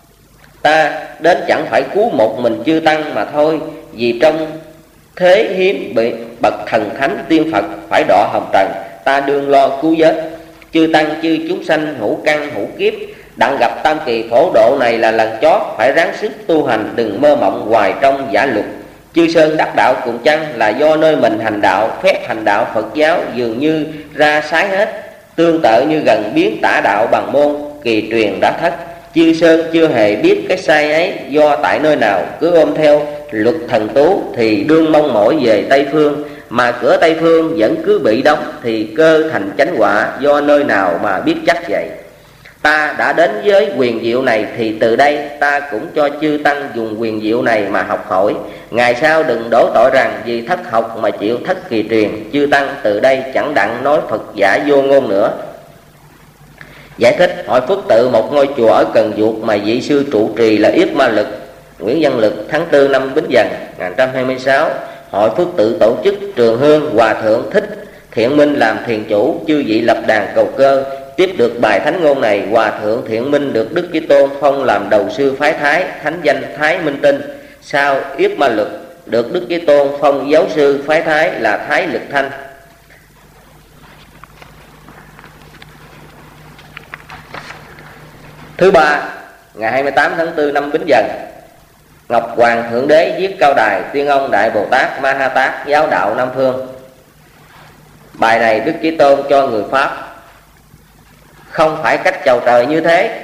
Ta đến chẳng phải cứu một mình chư tăng mà thôi, vì trong thế hiếm bị bậc thần thánh tiên Phật phải đọa hồng trần, ta đương lo cứu vớt. Chư tăng chư chúng sanh hữu căn hữu kiếp, đặng gặp tam kỳ phổ độ này là lần chót, phải ráng sức tu hành, đừng mơ mộng hoài trong giả luật. Chư sơn đắc đạo cùng chăng là do nơi mình hành đạo, phép hành đạo Phật giáo dường như ra sái hết. Tương tự như gần biến tả đạo bằng môn, kỳ truyền đã thất. Chư sơn chưa hề biết cái sai ấy do tại nơi nào, cứ ôm theo luật thần tú thì đương mong mỏi về Tây Phương. Mà cửa Tây Phương vẫn cứ bị đóng, thì cơ thành chánh quả do nơi nào mà biết chắc vậy. Ta đã đến với quyền diệu này thì từ đây ta cũng cho chư tăng dùng quyền diệu này mà học hỏi. Ngày sau đừng đổ tội rằng vì thất học mà chịu thất kỳ truyền. Chư tăng từ đây chẳng đặng nói Phật giả vô ngôn nữa. Giải thích: Hội Phước Tự một ngôi chùa ở Cần Duộc mà vị sư trụ trì là Yết Ma Lực, Nguyễn Văn Lực, tháng tư năm Bính Dần một nghìn không trăm hai mươi sáu. Hội Phước Tự tổ chức Trường Hương Hòa Thượng Thích Thiện Minh làm thiền chủ, chư vị lập đàn cầu cơ. Tiếp được bài thánh ngôn này, Hòa Thượng Thiện Minh được Đức Chí Tôn phong làm đầu sư phái Thái, thánh danh Thái Minh Tinh. Sau Yết Ma Lực được Đức Chí Tôn phong giáo sư phái Thái là Thái Lực Thanh. Thứ ba, ngày hai mươi tám tháng tư năm Bính Dần, Ngọc Hoàng Thượng Đế viết Cao Đài Tiên Ông Đại Bồ Tát Ma Ha Tát giáo đạo Nam Phương. Bài này Đức Chí Tôn cho người Pháp không phải cách chầu trời như thế.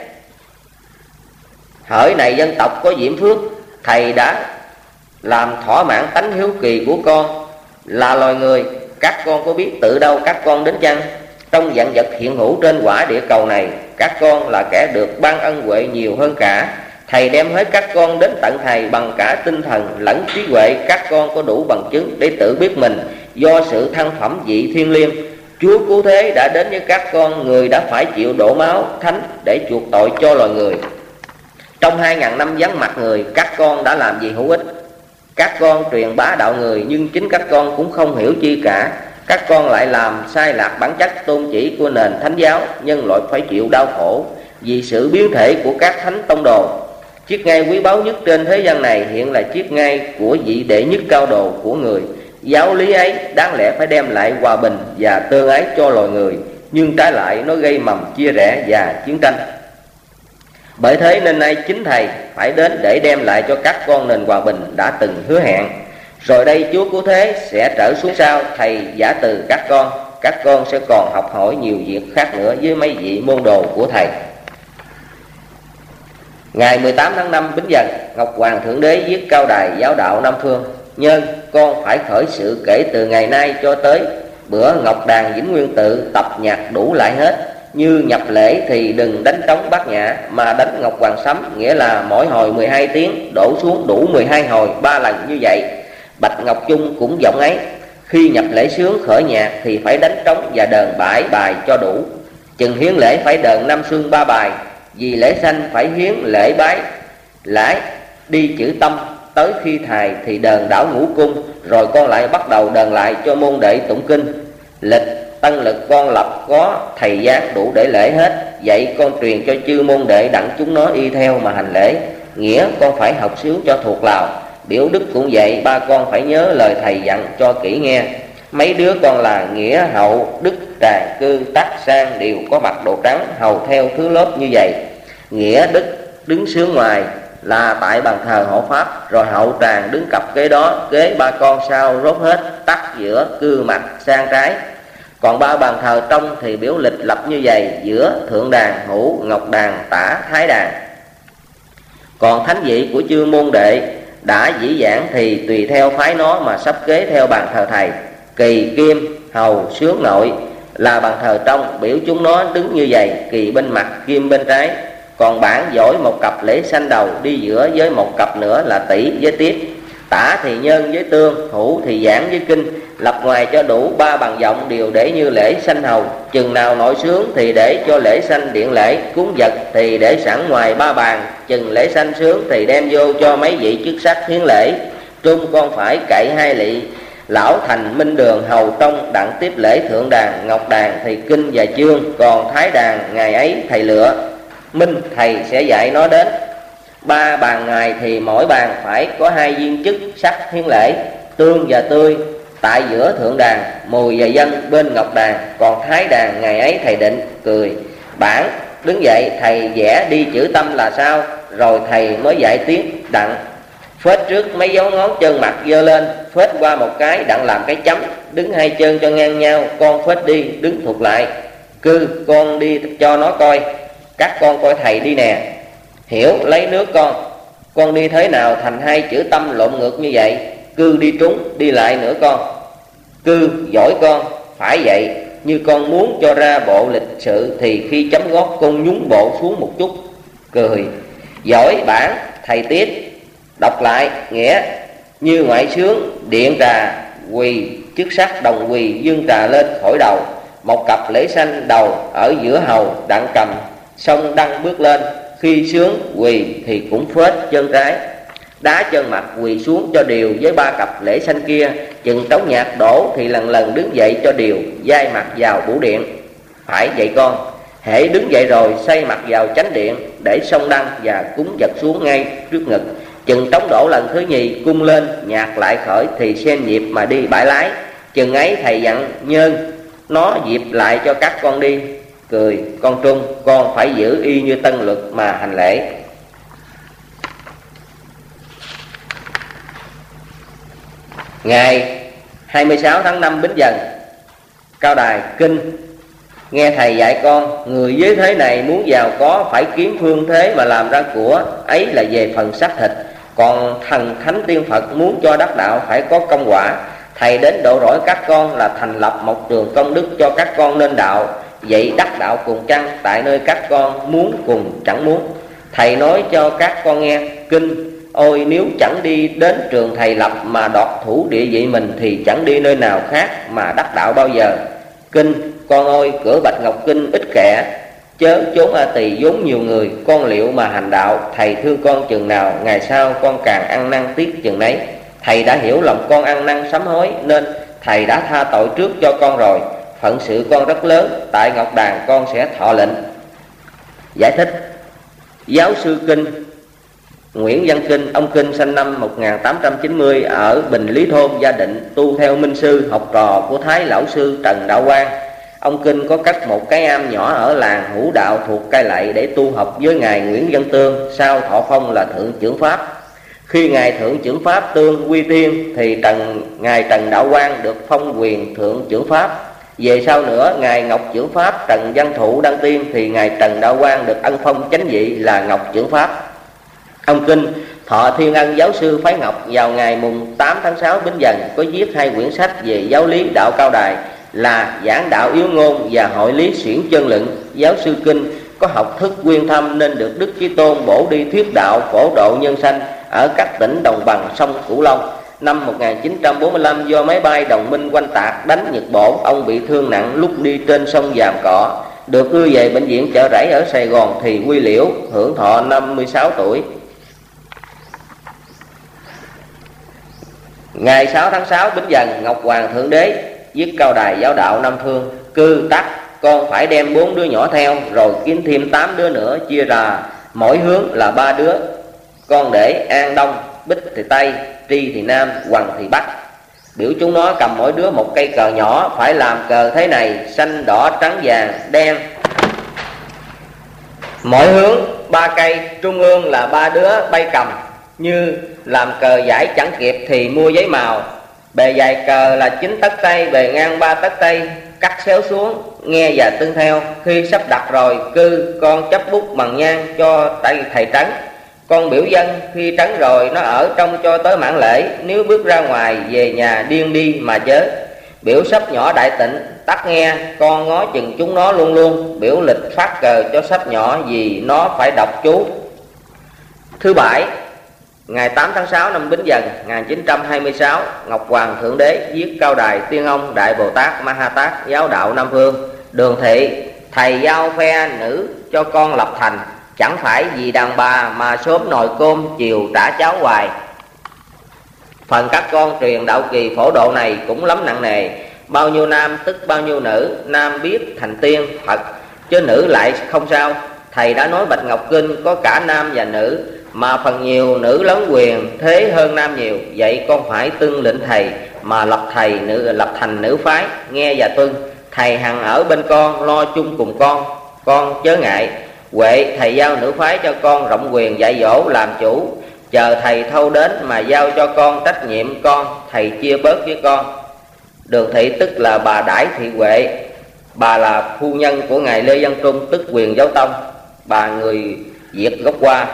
Hỡi này dân tộc có diễm phước, thầy đã làm thỏa mãn tánh hiếu kỳ của con là loài người. Các con có biết từ đâu các con đến chăng? Trong vạn vật hiện hữu trên quả địa cầu này, các con là kẻ được ban ân huệ nhiều hơn cả. Thầy đem hết các con đến tận thầy bằng cả tinh thần lẫn trí huệ. Các con có đủ bằng chứng để tự biết mình do sự thăng phẩm vị thiên liêng. Chúa Cứu Thế đã đến với các con, người đã phải chịu đổ máu thánh để chuộc tội cho loài người. Trong hai ngàn năm vắng mặt người, các con đã làm gì hữu ích? Các con truyền bá đạo người, nhưng chính các con cũng không hiểu chi cả. Các con lại làm sai lạc bản chất tôn chỉ của nền thánh giáo. Nhân loại phải chịu đau khổ vì sự biến thể của các thánh tông đồ. Chiếc ngai quý báu nhất trên thế gian này hiện là chiếc ngai của vị đệ nhất cao đồ của người. Giáo lý ấy đáng lẽ phải đem lại hòa bình và tương ái cho loài người, nhưng trái lại nó gây mầm chia rẽ và chiến tranh. Bởi thế nên nay chính thầy phải đến để đem lại cho các con nền hòa bình đã từng hứa hẹn. Rồi đây Chúa Cứu Thế sẽ trở xuống sau, thầy giả từ các con. Các con sẽ còn học hỏi nhiều việc khác nữa với mấy vị môn đồ của thầy. Ngày mười tám tháng năm Bính Dần, Ngọc Hoàng Thượng Đế viết Cao Đài giáo đạo Nam Phương: Nhân, con phải khởi sự kể từ ngày nay cho tới bữa Ngọc Đàn Vĩnh Nguyên Tự tập nhạc đủ lại hết. Như nhập lễ thì đừng đánh trống bát nhã, mà đánh Ngọc Hoàng Sấm, nghĩa là mỗi hồi mười hai tiếng, đổ xuống đủ mười hai hồi, ba lần như vậy. Bạch Ngọc Chung cũng giọng ấy. Khi nhập lễ sướng khởi nhạc thì phải đánh trống và đờn bãi bài cho đủ. Chừng hiến lễ phải đờn năm xuân ba bài. Vì lễ sanh phải hiến lễ bái lãi đi chữ tâm. Tới khi thầy thì đờn đảo ngũ cung, rồi con lại bắt đầu đờn lại cho môn đệ tụng kinh. Lịch tân lực con lập có thầy giáng đủ để lễ hết. Vậy con truyền cho chư môn đệ đặng chúng nó y theo mà hành lễ. Nghĩa con phải học sướng cho thuộc lào. Biểu đức cũng vậy, ba con phải nhớ lời thầy dặn cho kỹ nghe. Mấy đứa con là Nghĩa, Hậu, Đức, Tràng, Cư, Tắc, Sang đều có mặc đồ trắng, hầu theo thứ lớp như vậy. Nghĩa, Đức đứng sướng ngoài là tại bàn thờ hộ pháp, rồi Hậu, Tràng đứng cặp kế đó, kế ba con sau rốt hết, Tắc giữa, Cư mặt sang trái. Còn ba bàn thờ trong thì biểu lịch lập như vậy: giữa Thượng Đàn, Hữu, Ngọc Đàn, Tả, Thái Đàn. Còn thánh vị của chư môn đệ đã dĩ giảng thì tùy theo phái nó mà sắp kế theo bàn thờ thầy. Kỳ, Kim, Hầu, Sướng Nội là bàn thờ trong, biểu chúng nó đứng như vậy: Kỳ bên mặt, Kim bên trái. Còn bản giỏi một cặp lễ sanh đầu đi giữa, với một cặp nữa là Tỷ với Tiết. Tả thì Nhân với Tương, Hữu thì Giảng với Kinh. Lập ngoài cho đủ ba bàn giọng đều để như lễ sanh hầu. Chừng nào nội sướng thì để cho lễ sanh điện lễ. Cúng vật thì để sẵn ngoài ba bàn. Chừng lễ sanh sướng thì đem vô cho mấy vị chức sắc hiến lễ. Trung con phải cậy hai lỵ lão thành Minh Đường hầu tông đặng tiếp lễ Thượng Đàn. Ngọc Đàn thì Kinh và Chương. Còn Thái Đàn ngày ấy thầy lựa Minh, thầy sẽ dạy nó đến. Ba bàn ngày thì mỗi bàn phải có hai viên chức sắc hiến lễ. Tương và Tươi tại giữa Thượng Đàn, Mùi và Dân bên Ngọc Đàn. Còn Thái Đàn ngày ấy thầy định, Cười, Bản đứng dậy thầy vẽ đi chữ tâm là sao, rồi thầy mới dạy Tiết đặng phết trước mấy dấu ngón chân mặt giơ lên, phết qua một cái đặng làm cái chấm. Đứng hai chân cho ngang nhau, con phết đi, đứng thuộc lại. Cư con đi cho nó coi, các con coi thầy đi nè. Hiểu lấy nước con, con đi thế nào thành hai chữ tâm lộn ngược như vậy. Cư đi trúng, đi lại nữa con. Cư giỏi con, phải vậy. Như con muốn cho ra bộ lịch sự thì khi chấm gót con nhúng bộ xuống một chút. Cười, giỏi Bản, thầy Tiết đọc lại. Nghĩa như ngoại sướng điện trà quỳ, chức sắc đồng quỳ dương trà lên khỏi đầu. Một cặp lễ sanh đầu ở giữa hầu đặng cầm song đăng bước lên. Khi sướng quỳ thì cũng phết chân trái, đá chân mặt quỳ xuống cho đều với ba cặp lễ sanh kia. Chừng trống nhạc đổ thì lần lần đứng dậy cho đều, dai mặt vào bủ điện. Phải vậy con. Hễ đứng dậy rồi xoay mặt vào chánh điện, để song đăng và cúng vật xuống ngay trước ngực. Chừng trống đổ lần thứ nhì cung lên, nhạc lại khởi thì xen nhịp mà đi bãi lái. Chừng ấy thầy dặn Nhân nó dịp lại cho các con đi. Cười, con Trung, con phải giữ y như tân luật mà hành lễ. Ngày hai mươi sáu tháng năm Bính Dần, Cao Đài Kinh. Nghe thầy dạy con, người với thế này muốn giàu có phải kiếm phương thế mà làm ra của, ấy là về phần xác thịt. Còn thần thánh tiên Phật muốn cho đắc đạo phải có công quả. Thầy đến độ rỗi các con là thành lập một trường công đức cho các con nên đạo. Vậy đắc đạo cùng chăng, tại nơi các con muốn cùng chẳng muốn. Thầy nói cho các con nghe kinh: ôi nếu chẳng đi đến trường thầy lập mà đoạt thủ địa vị mình, thì chẳng đi nơi nào khác mà đắc đạo bao giờ. Kinh: con ơi cửa Bạch Ngọc Kinh ít kẻ, chớ chốn A Tỳ vốn nhiều người. Con liệu mà hành đạo, thầy thương con chừng nào, ngày sau con càng ăn năn tiếc chừng nấy. Thầy đã hiểu lòng con ăn năn sám hối, nên thầy đã tha tội trước cho con rồi. Phận sự con rất lớn, tại Ngọc Đàn con sẽ thọ lệnh. Giải thích. Giáo sư Kinh Nguyễn Văn Kinh, ông Kinh sinh năm một nghìn tám trăm chín mươi ở Bình Lý Thôn, Gia Định, tu theo minh sư, học trò của Thái lão sư Trần Đạo Quang. Ông Kinh có cất một cái am nhỏ ở làng Hữu Đạo thuộc Cai Lậy để tu học với ngài Nguyễn Văn Tương, sau thọ phong là Thượng Chưởng Pháp. Khi ngài Thượng Chưởng Pháp Tương quy tiên thì Trần ngài Trần Đạo Quang được phong quyền Thượng Chưởng Pháp. Về sau nữa, ngài Ngọc Chưởng Pháp Trần Văn Thụ đăng tiên thì ngài Trần Đạo Quang được ân phong chánh vị là Ngọc Chưởng Pháp. Ông Kinh, thọ Thiên Ân giáo sư phái Ngọc, vào ngày mùng tám tháng sáu Bính Dần có viết hai quyển sách về giáo lý đạo Cao Đài là Giảng Đạo Yếu Ngôn và Hội Lý Xiển Chân Luận. Giáo sư Kinh có học thức uyên thâm nên được Đức Chí Tôn bổ đi thuyết đạo phổ độ nhân sanh ở các tỉnh đồng bằng sông Cửu Long. Năm một nghìn chín trăm bốn mươi lăm, do máy bay đồng minh oanh tạc đánh Nhật Bổn, ông bị thương nặng lúc đi trên sông Giàm Cỏ, được đưa về bệnh viện Chợ Rẫy ở Sài Gòn thì quy liễu, hưởng thọ năm mươi sáu tuổi. Ngày sáu tháng sáu Bính Dần, Ngọc Hoàng Thượng Đế viết Cao Đài giáo đạo Nam Phương: cư tắc, con phải đem bốn đứa nhỏ theo, rồi kiếm thêm tám đứa nữa, chia ra mỗi hướng là ba đứa. Con để An Đông, Bích thì Tây, Tri thì Nam, Hoàng thì Bắc. Biểu chúng nó cầm mỗi đứa một cây cờ nhỏ, phải làm cờ thế này: xanh, đỏ, trắng, vàng, đen, mỗi hướng ba cây, trung ương là ba đứa bay cầm. Như làm cờ giải chẳng kịp thì mua giấy màu. Bề dài cờ là chín tấc tây, bề ngang ba tấc tây, cắt xéo xuống, nghe và tương theo. Khi sắp đặt rồi, cư con chấp bút bằng nhang cho tay thầy trấn. Con biểu dân, khi trấn rồi nó ở trong cho tới mãn lễ, nếu bước ra ngoài về nhà điên đi mà chớ. Biểu sắp nhỏ đại tịnh, tắt nghe, con ngó chừng chúng nó luôn luôn. Biểu lịch phát cờ cho sắp nhỏ vì nó phải đọc chú. Thứ bảy, ngày tám tháng sáu năm Bính Dần một nghìn chín trăm hai mươi sáu, Ngọc Hoàng Thượng Đế viết Cao Đài Tiên Ông Đại Bồ Tát Ma Ha Tát giáo đạo Nam Phương. Đường thị, thầy giao phe nữ cho con lập thành, chẳng phải vì đàn bà mà sớm nồi cơm chiều trả cháo hoài. Phần các con truyền đạo kỳ phổ độ này cũng lắm nặng nề. Bao nhiêu nam tức bao nhiêu nữ, nam biết thành tiên Phật, chứ nữ lại không sao. Thầy đã nói Bạch Ngọc Kinh có cả nam và nữ, mà phần nhiều nữ lớn quyền thế hơn nam nhiều. Vậy con phải tuân lệnh thầy mà lập thầy nữ lập thành nữ phái, nghe và tuân. Thầy hằng ở bên con, lo chung cùng con, con chớ ngại. Huệ thầy giao nữ phái cho con rộng quyền dạy dỗ làm chủ. Chờ thầy thâu đến mà giao cho con trách nhiệm con, thầy chia bớt với con. Đường thị tức là bà Đãi Thị Huệ, bà là phu nhân của ngài Lê Văn Trung tức Quyền Giáo Tông, bà người Việt gốc Hoa.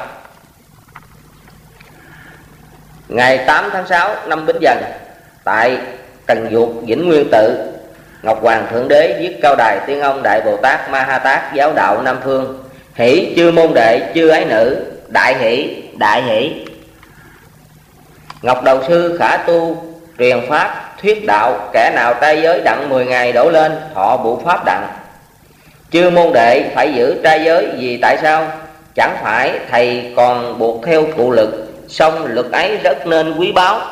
Ngày tám tháng sáu năm Bính Dần, tại Cần Duộc Vĩnh Nguyên Tự, Ngọc Hoàng Thượng Đế viết Cao Đài Tiên Ông Đại Bồ Tát Ma Ha Tát giáo đạo Nam Phương. Hỷ chư môn đệ chư ái nữ, đại hỷ đại hỷ. Ngọc Đầu Sư khả tu truyền pháp thuyết đạo, kẻ nào trai giới đặng mười ngày đổ lên, thọ bụ pháp đặng. Chư môn đệ phải giữ trai giới, vì tại sao? Chẳng phải thầy còn buộc theo cụ lực, song lực ấy rất nên quý báu.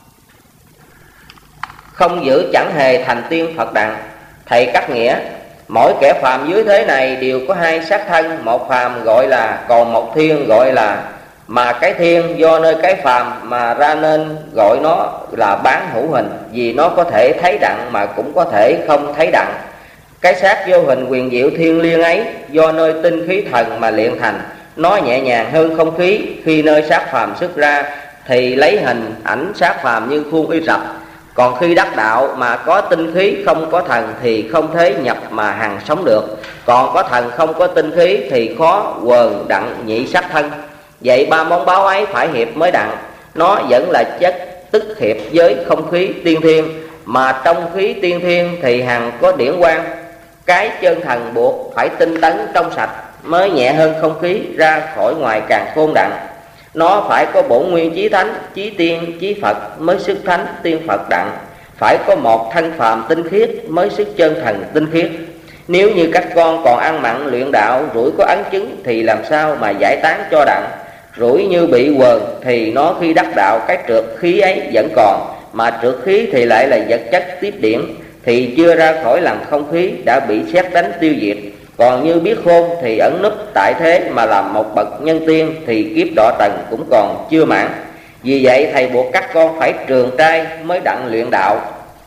Không giữ chẳng hề thành tiên Phật đặng. Thầy cắt nghĩa, mỗi kẻ phàm dưới thế này đều có hai xác thân, một phàm gọi là, còn một thiên gọi là. Mà cái thiên do nơi cái phàm mà ra nên gọi nó là bán hữu hình, vì nó có thể thấy đặng mà cũng có thể không thấy đặng. Cái xác vô hình quyền diệu thiên liêng ấy do nơi tinh khí thần mà luyện thành, nó nhẹ nhàng hơn không khí. Khi nơi xác phàm xuất ra thì lấy hình ảnh xác phàm như khuôn y rập. Còn khi đắc đạo mà có tinh khí không có thần thì không thể nhập mà hằng sống được. Còn có thần không có tinh khí thì khó quờn đặng nhị sắc thân. Vậy ba món báo ấy phải hiệp mới đặng. Nó vẫn là chất tức hiệp với không khí tiên thiên, mà trong khí tiên thiên thì hằng có điển quang. Cái chân thần buộc phải tinh tấn trong sạch, mới nhẹ hơn không khí ra khỏi ngoài càng khôn đặng. Nó phải có bổn nguyên chí thánh, chí tiên, chí Phật mới sức thánh tiên Phật đặng. Phải có một thân phàm tinh khiết mới sức chân thần tinh khiết. Nếu như các con còn ăn mặn luyện đạo, rủi có ấn chứng thì làm sao mà giải tán cho đặng. Rủi như bị quờn thì nó khi đắc đạo cái trượt khí ấy vẫn còn, mà trượt khí thì lại là vật chất tiếp điển, thì chưa ra khỏi làm không khí đã bị sét đánh tiêu diệt. Còn như biết khôn thì ẩn núp tại thế mà làm một bậc nhân tiên, thì kiếp đọa trần cũng còn chưa mãn. Vì vậy thầy buộc các con phải trường trai mới đặng luyện đạo.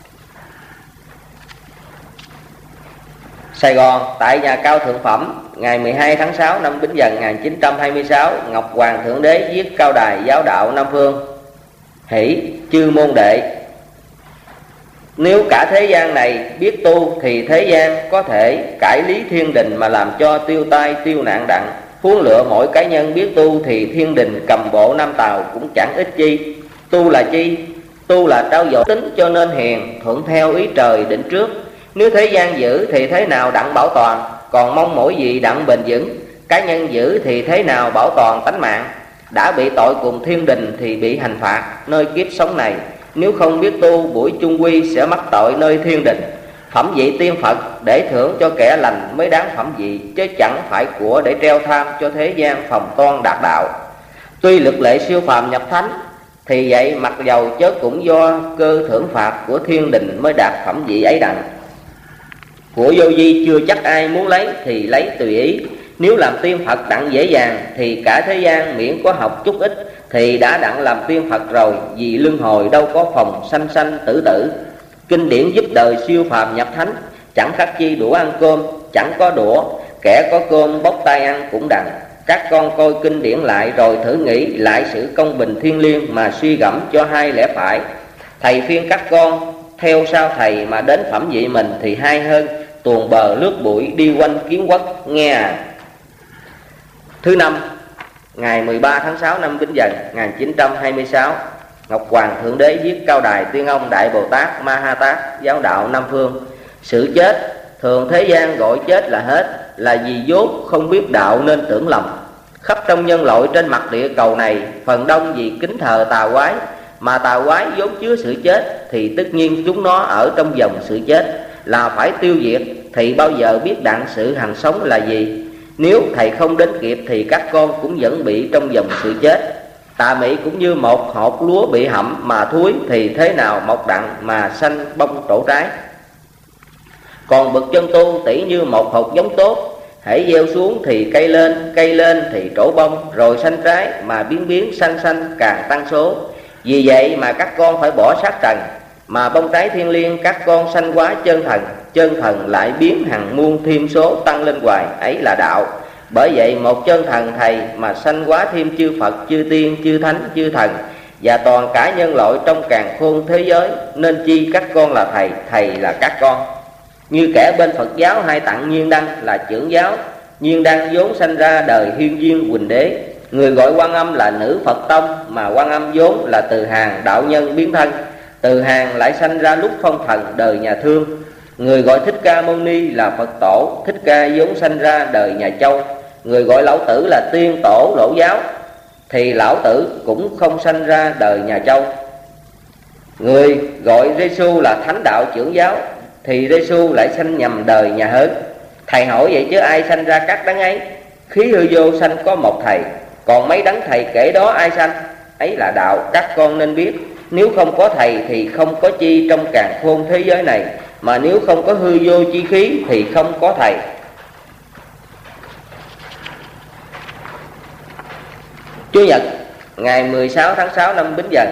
Sài Gòn, tại nhà Cao Thượng Phẩm, ngày mười hai tháng sáu năm Bính Dần một nghìn chín trăm hai mươi sáu, Ngọc Hoàng Thượng Đế viết Cao Đài giáo đạo Nam Phương. Hỷ chư môn đệ, nếu cả thế gian này biết tu thì thế gian có thể cải lý thiên đình mà làm cho tiêu tai tiêu nạn đặng. Huống lựa mỗi cá nhân biết tu thì thiên đình cầm bộ năm tàu cũng chẳng ích chi. Tu là chi? Tu là trau dồi tính cho nên hiền, thuận theo ý trời định trước. Nếu thế gian giữ thì thế nào đặng bảo toàn, còn mong mỏi gì đặng bền vững. Cá nhân giữ thì thế nào bảo toàn tánh mạng. Đã bị tội cùng thiên đình thì bị hành phạt nơi kiếp sống này. Nếu không biết tu buổi chung quy sẽ mắc tội nơi thiên đình. Phẩm vị tiên Phật để thưởng cho kẻ lành mới đáng phẩm vị, chứ chẳng phải của để treo tham cho thế gian phòng toan đạt đạo. Tuy lực lệ siêu phàm nhập thánh, thì vậy mặc dầu chớ cũng do cơ thưởng phạt của thiên đình mới đạt phẩm vị ấy đặng. Của vô vi chưa chắc ai muốn lấy thì lấy tùy ý. Nếu làm tiên Phật đặng dễ dàng thì cả thế gian miễn có học chút ít thì đã đặng làm tiên Phật rồi, vì luân hồi đâu có phòng sanh sanh tử tử. Kinh điển giúp đời siêu phàm nhập thánh, chẳng khác chi đũa ăn cơm, chẳng có đũa, kẻ có cơm bóc tay ăn cũng đặng. Các con coi kinh điển lại rồi thử nghĩ lại sự công bình thiêng liêng mà suy gẫm cho hai lẽ phải. Thầy phiên các con theo sau thầy mà đến phẩm vị mình thì hay hơn tuồn bờ lướt bụi đi quanh kiến quốc nghe à. Thứ năm, ngày mười ba tháng sáu năm Bính Dần một nghìn chín trăm hai mươi sáu, Ngọc Hoàng Thượng Đế viết Cao Đài Tuyên Ông Đại Bồ Tát Ma Ha Tát giáo đạo Nam Phương. Sự chết thường thế gian gọi chết là hết, là vì dốt không biết đạo nên tưởng lầm. Khắp trong nhân loại trên mặt địa cầu này, phần đông vì kính thờ tà quái, mà tà quái vốn chứa sự chết, thì tất nhiên chúng nó ở trong dòng sự chết, là phải tiêu diệt. Thì bao giờ biết đặng sự hằng sống là gì? Nếu thầy không đến kịp thì các con cũng vẫn bị trong dòng sự chết. Tà mị cũng như một hột lúa bị hẩm mà thúi, thì thế nào mọc đặng mà xanh bông trổ trái. Còn bậc chân tu tỉ như một hột giống tốt, hãy gieo xuống thì cây lên, cây lên thì trổ bông, rồi xanh trái, mà biến biến xanh xanh càng tăng số. Vì vậy mà các con phải bỏ sát trần, mà bông trái thiên liêng các con sanh quá chân thần, chân thần lại biến hằng muôn thêm số tăng lên hoài, ấy là đạo. Bởi vậy một chân thần thầy mà sanh quá thêm chư Phật, chư tiên, chư thánh, chư thần và toàn cả nhân loại trong càn khôn thế giới, nên chi các con là thầy, thầy là các con. Như kẻ bên Phật giáo hay tặng Nhiên Đăng là trưởng giáo. Nhiên Đăng vốn sanh ra đời Hiên Viên Quỳnh Đế. Người gọi Quan Âm là nữ Phật tông, mà Quan Âm vốn là từ hàng đạo nhân biến thân. Từ hàng lại sanh ra lúc phong thần đời nhà Thương. Người gọi Thích Ca Mâu Ni là Phật tổ. Thích Ca vốn sanh ra đời nhà Châu. Người gọi Lão Tử là tiên tổ Lỗ giáo, thì Lão Tử cũng không sanh ra đời nhà Châu. Người gọi Giê-xu là thánh đạo trưởng giáo, thì Giê-xu lại sanh nhầm đời nhà Hớn. Thầy hỏi vậy chứ ai sanh ra các đấng ấy? Khí hư vô sanh có một thầy, còn mấy đấng thầy kể đó ai sanh? Ấy là đạo, các con nên biết. Nếu không có thầy thì không có chi trong càn khôn thế giới này, mà nếu không có hư vô chi khí thì không có thầy. Chủ nhật ngày mười sáu tháng sáu năm Bính Dần.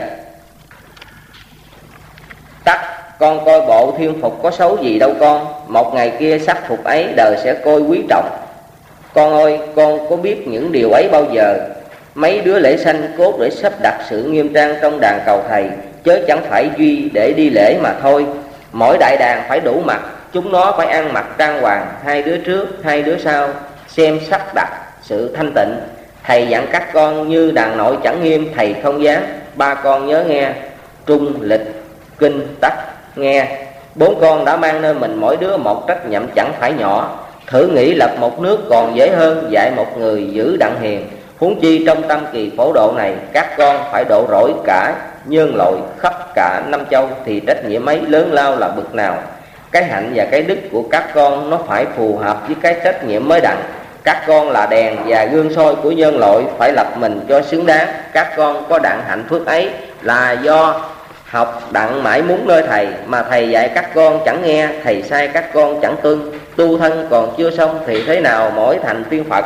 Tắc con coi bộ thiên phục có xấu gì đâu con. Một ngày kia sắc phục ấy đời sẽ coi quý trọng. Con ơi, con có biết những điều ấy bao giờ? Mấy đứa lễ sanh cốt để sắp đặt sự nghiêm trang trong đàn cầu thầy, chớ chẳng phải duy để đi lễ mà thôi. Mỗi đại đàn phải đủ mặt, chúng nó phải ăn mặc trang hoàng, hai đứa trước, hai đứa sau, xem sắp đặt sự thanh tịnh. Thầy dặn các con như đàn nội chẳng nghiêm, thầy không dám. Ba con nhớ nghe: trung, lịch, kinh, tắc, nghe. Bốn con đã mang nơi mình mỗi đứa một trách nhiệm chẳng phải nhỏ. Thử nghĩ lập một nước còn dễ hơn dạy một người giữ đặng hiền. Huống chi trong tâm kỳ phổ độ này, các con phải độ rỗi cả nhân loại khắp cả năm châu, thì trách nhiệm ấy lớn lao là bực nào. Cái hạnh và cái đức của các con nó phải phù hợp với cái trách nhiệm mới đặng. Các con là đèn và gương soi của nhân loại, phải lập mình cho xứng đáng. Các con có đặng hạnh phước ấy là do học đặng mãi muốn nơi thầy, mà thầy dạy các con chẳng nghe, thầy sai các con chẳng tuân. Tu thân còn chưa xong thì thế nào mỗi thành tiên Phật?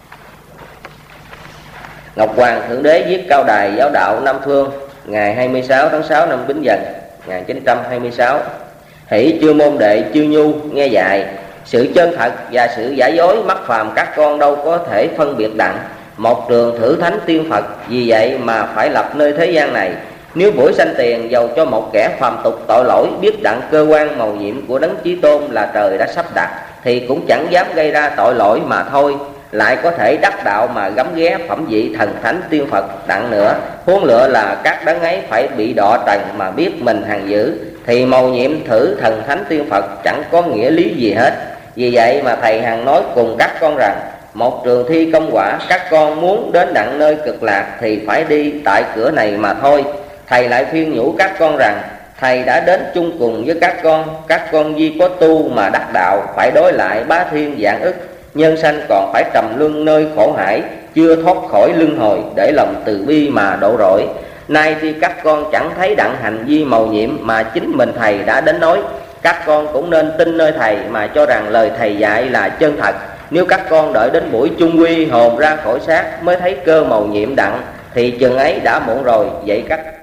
Ngọc Hoàng Thượng Đế viết Cao Đài giáo đạo Nam Phương ngày hai mươi sáu tháng sáu năm Bính Dần một nghìn chín trăm hai mươi sáu. Hỷ chư môn đệ chư nhu nghe dạy. Sự chân thật và sự giả dối mắc phàm các con đâu có thể phân biệt đặng. Một trường thử thánh tiên Phật, vì vậy mà phải lập nơi thế gian này. Nếu buổi sanh tiền dầu cho một kẻ phàm tục tội lỗi, biết đặng cơ quan mầu nhiệm của Đấng Chí Tôn là trời đã sắp đặt, thì cũng chẳng dám gây ra tội lỗi mà thôi. lại có thể đắc đạo mà gắm ghé phẩm vị thần thánh tiên Phật đặng nữa. Huống lựa là các đấng ấy phải bị đọa trần mà biết mình hằng dữ, thì mầu nhiệm thử thần thánh tiên Phật chẳng có nghĩa lý gì hết. Vì vậy mà thầy hằng nói cùng các con rằng, một trường thi công quả, các con muốn đến đặng nơi cực lạc thì phải đi tại cửa này mà thôi. Thầy lại khuyên nhủ các con rằng, thầy đã đến chung cùng với các con, các con duy có tu mà đắc đạo, phải đối lại bá thiên vạn ức nhân sanh còn phải trầm luân nơi khổ hải, chưa thoát khỏi luân hồi, để lòng từ bi mà độ rỗi. Nay thì các con chẳng thấy đặng hành vi mầu nhiệm mà chính mình thầy đã đến nói, các con cũng nên tin nơi thầy mà cho rằng lời thầy dạy là chân thật. Nếu các con đợi đến buổi chung quy hồn ra khỏi xác mới thấy cơ mầu nhiệm đặng thì chừng ấy đã muộn rồi. Vậy các